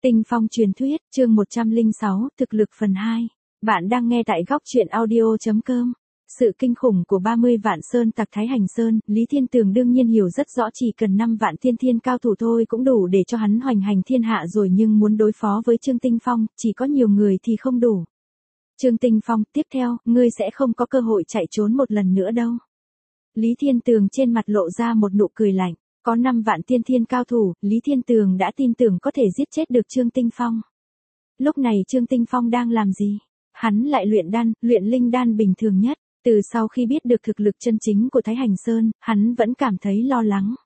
Tinh phong truyền thuyết, chương 106, thực lực phần 2. Bạn đang nghe tại góc truyện audio.com. Sự kinh khủng của 30 vạn sơn tặc Thái Hành Sơn, Lý Thiên Tường đương nhiên hiểu rất rõ, chỉ cần 5 vạn tiên thiên cao thủ thôi cũng đủ để cho hắn hoành hành thiên hạ rồi, nhưng muốn đối phó với Trương Tinh Phong, chỉ có nhiều người thì không đủ. Trương Tinh Phong, tiếp theo, ngươi sẽ không có cơ hội chạy trốn một lần nữa đâu. Lý Thiên Tường trên mặt lộ ra một nụ cười lạnh. Có 5 vạn tiên thiên cao thủ, Lý Thiên Tường đã tin tưởng có thể giết chết được Trương Tinh Phong. Lúc này Trương Tinh Phong đang làm gì? Hắn lại luyện linh đan bình thường nhất. Từ sau khi biết được thực lực chân chính của Thái Hành Sơn, hắn vẫn cảm thấy lo lắng.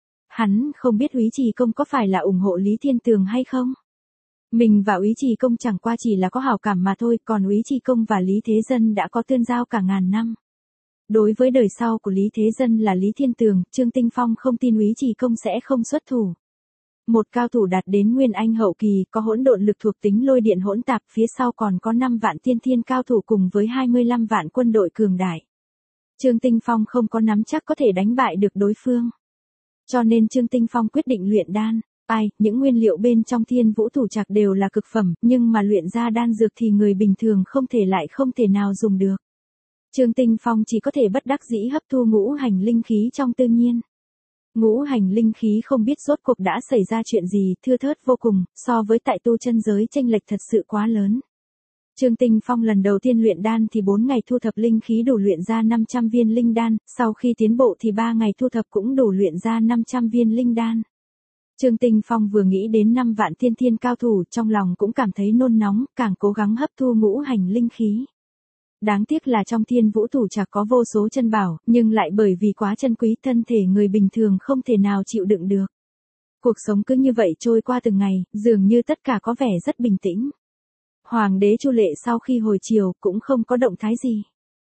Hắn không biết Úy Trì Công có phải là ủng hộ Lý Thiên Tường hay không? Mình và Úy Trì Công chẳng qua chỉ là có hảo cảm mà thôi, còn Úy Trì Công và Lý Thế Dân đã có tương giao cả ngàn năm. Đối với đời sau của Lý Thế Dân là Lý Thiên Tường, Trương Tinh Phong không tin Úy Trì Công sẽ không xuất thủ. Một cao thủ đạt đến Nguyên Anh hậu kỳ, có hỗn độn lực thuộc tính lôi điện hỗn tạp, phía sau còn có 5 vạn tiên thiên cao thủ cùng với 25 vạn quân đội cường đại. Trương Tinh Phong không có nắm chắc có thể đánh bại được đối phương. Cho nên Trương Tinh Phong quyết định luyện đan. Những nguyên liệu bên trong Thiên Vũ Thủ Trạc đều là cực phẩm, nhưng mà luyện ra đan dược thì người bình thường không thể nào dùng được. Trương Tinh Phong chỉ có thể bất đắc dĩ hấp thu ngũ hành linh khí trong tự nhiên. Ngũ hành linh khí không biết rốt cuộc đã xảy ra chuyện gì, thưa thớt vô cùng, so với tại tu chân giới chênh lệch thật sự quá lớn. Trương Tinh Phong lần đầu tiên luyện đan thì 4 ngày thu thập linh khí đủ luyện ra 500 viên linh đan, sau khi tiến bộ thì 3 ngày thu thập cũng đủ luyện ra 500 viên linh đan. Trương Tinh Phong vừa nghĩ đến 5 vạn tiên thiên cao thủ, trong lòng cũng cảm thấy nôn nóng, càng cố gắng hấp thu ngũ hành linh khí. Đáng tiếc là trong Thiên Vũ Thủ Trạc có vô số chân bảo, nhưng lại bởi vì quá chân quý, thân thể người bình thường không thể nào chịu đựng được. Cuộc sống cứ như vậy trôi qua từng ngày, dường như tất cả có vẻ rất bình tĩnh. Hoàng đế Chu Lệ sau khi hồi triều cũng không có động thái gì.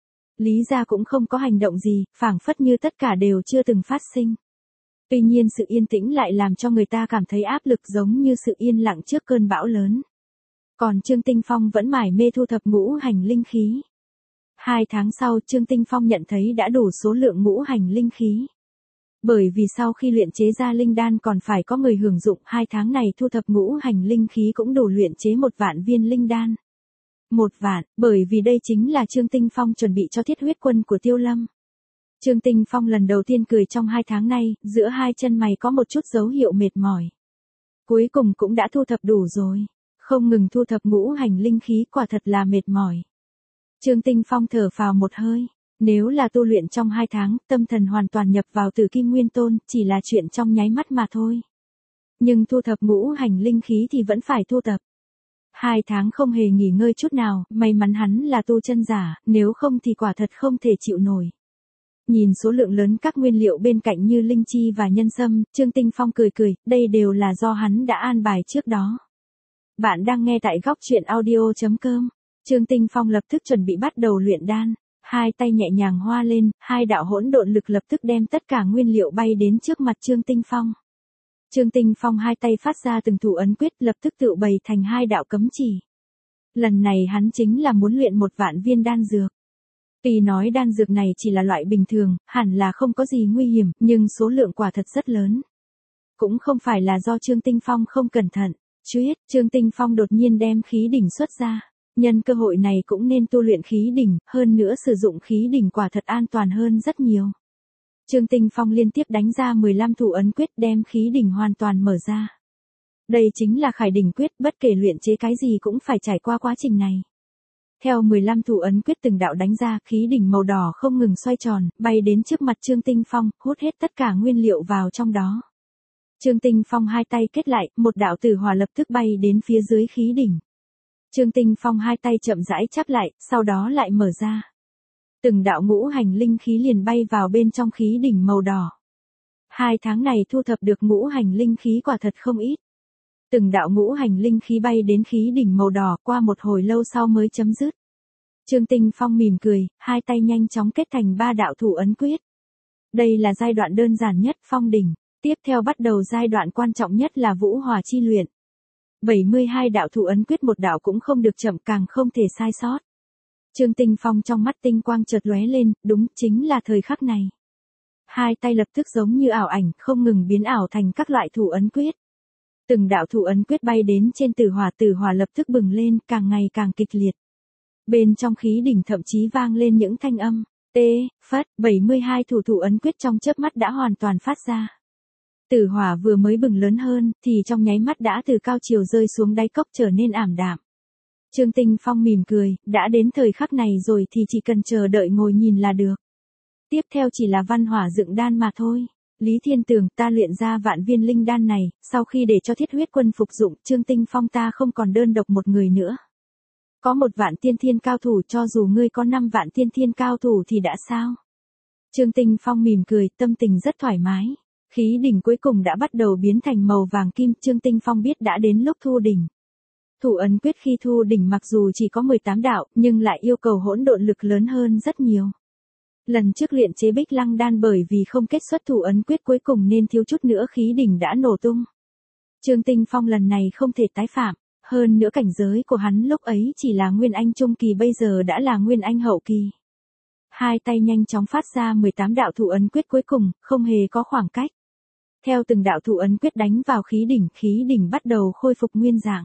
Lý gia cũng không có hành động gì, phảng phất như tất cả đều chưa từng phát sinh. Tuy nhiên sự yên tĩnh lại làm cho người ta cảm thấy áp lực, giống như sự yên lặng trước cơn bão lớn. Còn Trương Tinh Phong vẫn mải mê thu thập ngũ hành linh khí. 2 tháng sau, Trương Tinh Phong nhận thấy đã đủ số lượng ngũ hành linh khí. Bởi vì sau khi luyện chế ra linh đan còn phải có người hưởng dụng, 2 tháng này thu thập ngũ hành linh khí cũng đủ luyện chế 1 vạn viên linh đan. 1 vạn, bởi vì đây chính là Trương Tinh Phong chuẩn bị cho thiết huyết quân của Tiêu Lâm. Trương Tinh Phong lần đầu tiên cười trong 2 tháng này, giữa hai chân mày có một chút dấu hiệu mệt mỏi. Cuối cùng cũng đã thu thập đủ rồi. Không ngừng thu thập ngũ hành linh khí quả thật là mệt mỏi. Trương Tinh Phong thở phào một hơi. Nếu là tu luyện trong 2 tháng, tâm thần hoàn toàn nhập vào Tử Kim Nguyên Tôn, chỉ là chuyện trong nháy mắt mà thôi. Nhưng thu thập ngũ hành linh khí thì vẫn phải thu thập. 2 tháng không hề nghỉ ngơi chút nào, may mắn hắn là tu chân giả, nếu không thì quả thật không thể chịu nổi. Nhìn số lượng lớn các nguyên liệu bên cạnh như linh chi và nhân sâm, Trương Tinh Phong cười, đây đều là do hắn đã an bài trước đó. Bạn đang nghe tại góc truyện audio.com. Trương Tinh Phong lập tức chuẩn bị bắt đầu luyện đan, 2 tay nhẹ nhàng hoa lên, 2 đạo hỗn độn lực lập tức đem tất cả nguyên liệu bay đến trước mặt Trương Tinh Phong. Trương Tinh Phong 2 tay phát ra từng thủ ấn quyết, lập tức tự bày thành 2 đạo cấm chỉ. Lần này hắn chính là muốn luyện 1 vạn viên đan dược. Tuy nói đan dược này chỉ là loại bình thường, hẳn là không có gì nguy hiểm, nhưng số lượng quả thật rất lớn. Cũng không phải là do Trương Tinh Phong không cẩn thận. Trương Tinh Phong đột nhiên đem khí đỉnh xuất ra. Nhân cơ hội này cũng nên tu luyện khí đỉnh, hơn nữa sử dụng khí đỉnh quả thật an toàn hơn rất nhiều. Trương Tinh Phong liên tiếp đánh ra 15 thủ ấn quyết, đem khí đỉnh hoàn toàn mở ra. Đây chính là Khải Đỉnh quyết, bất kể luyện chế cái gì cũng phải trải qua quá trình này. Theo 15 thủ ấn quyết từng đạo đánh ra, khí đỉnh màu đỏ không ngừng xoay tròn, bay đến trước mặt Trương Tinh Phong, hút hết tất cả nguyên liệu vào trong đó. Trương Tinh Phong 2 tay kết lại, một đạo tử hỏa lập tức bay đến phía dưới khí đỉnh. Trương Tinh Phong 2 tay chậm rãi chắp lại, sau đó lại mở ra. Từng đạo ngũ hành linh khí liền bay vào bên trong khí đỉnh màu đỏ. 2 tháng này thu thập được ngũ hành linh khí quả thật không ít. Từng đạo ngũ hành linh khí bay đến khí đỉnh màu đỏ, qua một hồi lâu sau mới chấm dứt. Trương Tinh Phong mỉm cười, 2 tay nhanh chóng kết thành 3 đạo thủ ấn quyết. Đây là giai đoạn đơn giản nhất, phong đỉnh. Tiếp theo bắt đầu giai đoạn quan trọng nhất là vũ hỏa chi luyện. 72 đạo thủ ấn quyết một đạo cũng không được chậm, càng không thể sai sót. Trương Tinh Phong trong mắt tinh quang chợt lóe lên, đúng chính là thời khắc này. 2 tay lập tức giống như ảo ảnh, không ngừng biến ảo thành các loại thủ ấn quyết. Từng đạo thủ ấn quyết bay đến trên tử hỏa lập tức bừng lên, càng ngày càng kịch liệt. Bên trong khí đỉnh thậm chí vang lên những thanh âm, phất, 72 thủ ấn quyết trong chớp mắt đã hoàn toàn phát ra. Tử hỏa vừa mới bừng lớn hơn, thì trong nháy mắt đã từ cao chiều rơi xuống đáy cốc trở nên ảm đạm. Trương Tinh Phong mỉm cười, đã đến thời khắc này rồi thì chỉ cần chờ đợi ngồi nhìn là được. Tiếp theo chỉ là văn hỏa dựng đan mà thôi. Lý Thiên Tường, ta luyện ra vạn viên linh đan này, sau khi để cho Thiết Huyết Quân phục dụng, Trương Tinh Phong ta không còn đơn độc một người nữa. Có 1 vạn tiên thiên cao thủ, cho dù ngươi có 5 vạn tiên thiên cao thủ thì đã sao? Trương Tinh Phong mỉm cười, tâm tình rất thoải mái. Khí đỉnh cuối cùng đã bắt đầu biến thành màu vàng kim, Trương Tinh Phong biết đã đến lúc thu đỉnh. Thủ ấn quyết khi thu đỉnh mặc dù chỉ có 18 đạo, nhưng lại yêu cầu hỗn độn lực lớn hơn rất nhiều. Lần trước luyện chế Bích Lăng đan bởi vì không kết xuất thủ ấn quyết cuối cùng nên thiếu chút nữa khí đỉnh đã nổ tung. Trương Tinh Phong lần này không thể tái phạm, hơn nữa cảnh giới của hắn lúc ấy chỉ là Nguyên Anh trung kỳ, bây giờ đã là Nguyên Anh hậu kỳ. Hai tay nhanh chóng phát ra 18 đạo thủ ấn quyết cuối cùng, không hề có khoảng cách. Theo từng đạo thủ ấn quyết đánh vào khí đỉnh bắt đầu khôi phục nguyên dạng.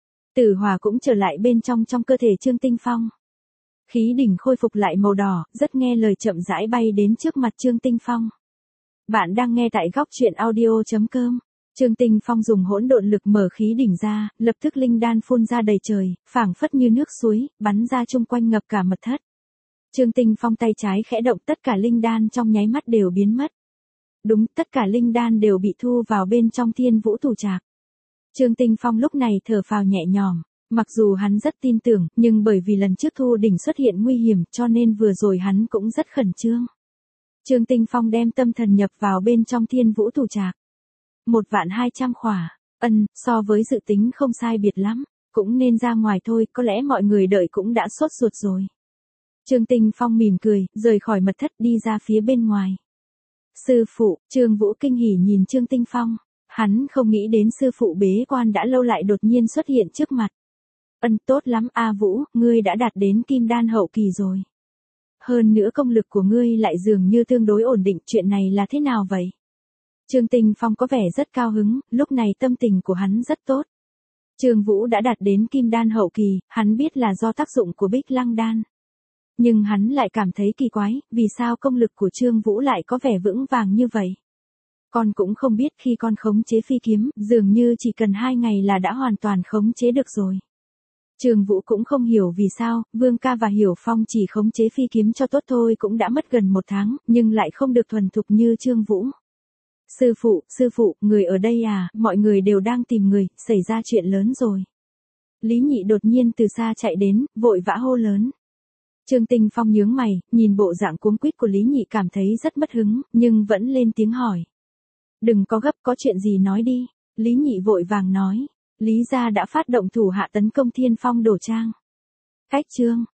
Tử hỏa cũng trở lại bên trong cơ thể Trương Tinh Phong. Khí đỉnh khôi phục lại màu đỏ, rất nghe lời chậm rãi bay đến trước mặt Trương Tinh Phong. Bạn đang nghe tại góc truyện audio.com. Trương Tinh Phong dùng hỗn độn lực mở khí đỉnh ra, lập tức linh đan phun ra đầy trời, phảng phất như nước suối, bắn ra chung quanh ngập cả mật thất. Trương Tinh Phong tay trái khẽ động, tất cả linh đan trong nháy mắt đều biến mất. Đúng, tất cả linh đan đều bị thu vào bên trong Thiên Vũ Thủ Trạc. Trương Tinh Phong lúc này thở phào nhẹ nhõm, mặc dù hắn rất tin tưởng, nhưng bởi vì lần trước thu đỉnh xuất hiện nguy hiểm cho nên vừa rồi hắn cũng rất khẩn trương. Trương Tinh Phong đem tâm thần nhập vào bên trong Thiên Vũ Thủ Trạc. 1.200.000 khỏa, so với dự tính không sai biệt lắm, cũng nên ra ngoài thôi, có lẽ mọi người đợi cũng đã sốt ruột rồi. Trương Tinh Phong mỉm cười, rời khỏi mật thất đi ra phía bên ngoài. Sư phụ, Trương Vũ kinh hỉ nhìn Trương Tinh Phong. Hắn không nghĩ đến sư phụ bế quan đã lâu lại đột nhiên xuất hiện trước mặt. Tốt lắm A Vũ, ngươi đã đạt đến kim đan hậu kỳ rồi. Hơn nữa công lực của ngươi lại dường như tương đối ổn định, chuyện này là thế nào vậy? Trương Tinh Phong có vẻ rất cao hứng, lúc này tâm tình của hắn rất tốt. Trương Vũ đã đạt đến kim đan hậu kỳ, hắn biết là do tác dụng của Bích Lăng đan. Nhưng hắn lại cảm thấy kỳ quái, vì sao công lực của Trương Vũ lại có vẻ vững vàng như vậy? Con cũng không biết, khi con khống chế phi kiếm, dường như chỉ cần 2 ngày là đã hoàn toàn khống chế được rồi. Trương Vũ cũng không hiểu vì sao, Vương Ca và Hiểu Phong chỉ khống chế phi kiếm cho tốt thôi cũng đã mất gần 1 tháng, nhưng lại không được thuần thục như Trương Vũ. Sư phụ, người ở đây à, mọi người đều đang tìm người, xảy ra chuyện lớn rồi. Lý Nhị đột nhiên từ xa chạy đến, vội vã hô lớn. Trương Tinh Phong nhướng mày, nhìn bộ dạng cuống quýt của Lý Nhị cảm thấy rất mất hứng, nhưng vẫn lên tiếng hỏi. Đừng có gấp, có chuyện gì nói đi. Lý Nhị vội vàng nói. Lý gia đã phát động thủ hạ tấn công Thiên Phong Đổ Trang. Cách chương